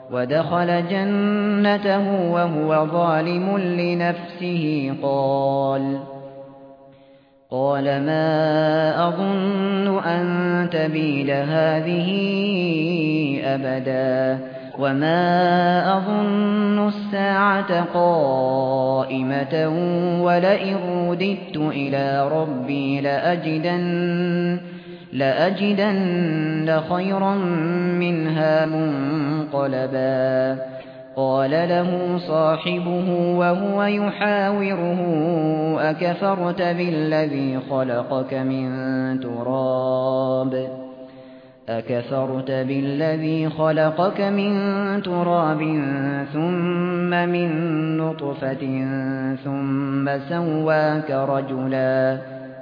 ودخل جنته وهو ظالم لنفسه قال ما أظن أن تبيد هذه أبدا وما أظن الساعة قائمة ولئن رددت إلى ربي لأجدن خيرا منها منقلبا قال له صاحبه وهو يحاوره أكفرت بالذي خلقك من تراب ثم من نطفة ثم سواك رجلا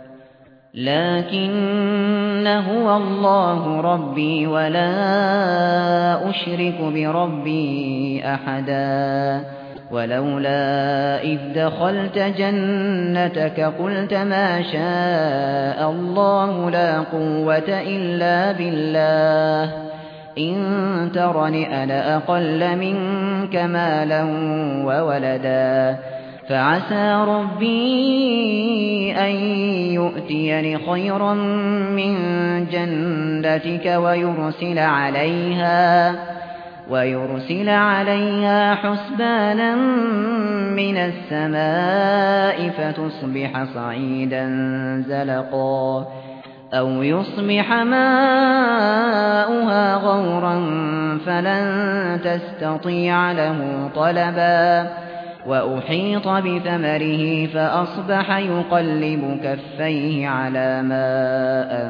لكن هو الله ربي ولا أشرك بربي أحدا ولولا إذ دخلت جنتك قلت ما شاء الله لا قوة إلا بالله إن ترني أنا أقل منك مالا وولدا فعسى ربي أن يؤتيني خيرا من جنتك ويرسل عليها حسبانا من السماء فتصبح صعيدا زلقا أو يصبح ماؤها غورا فلن تستطيع له طلبا وأحيط بثمره فأصبح يقلب كفيه على ما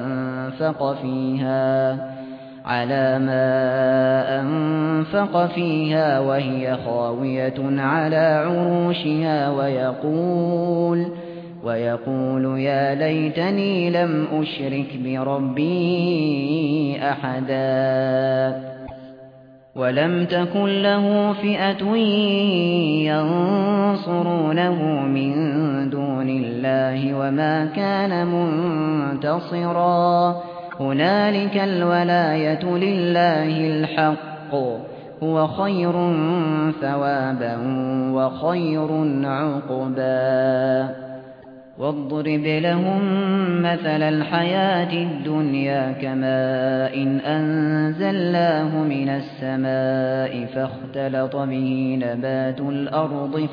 أنفق فيها وهي خاوية على عروشها ويقول يا ليتني لم أشرك بربي أحدا ولم تكن له فئة ينصرونه من دون الله وما كان منتصرا هنالك الولاية لله الحق هو خير ثوابا وخير عقبا واضرب لهم مثل الحياة الدنيا كماء أنزلناه من السماء فاختلط به نبات الأرض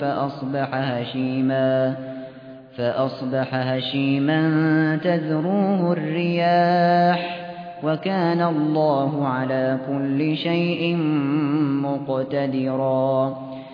فأصبح هشيما تذروه الرياح وكان الله على كل شيء مقتدرا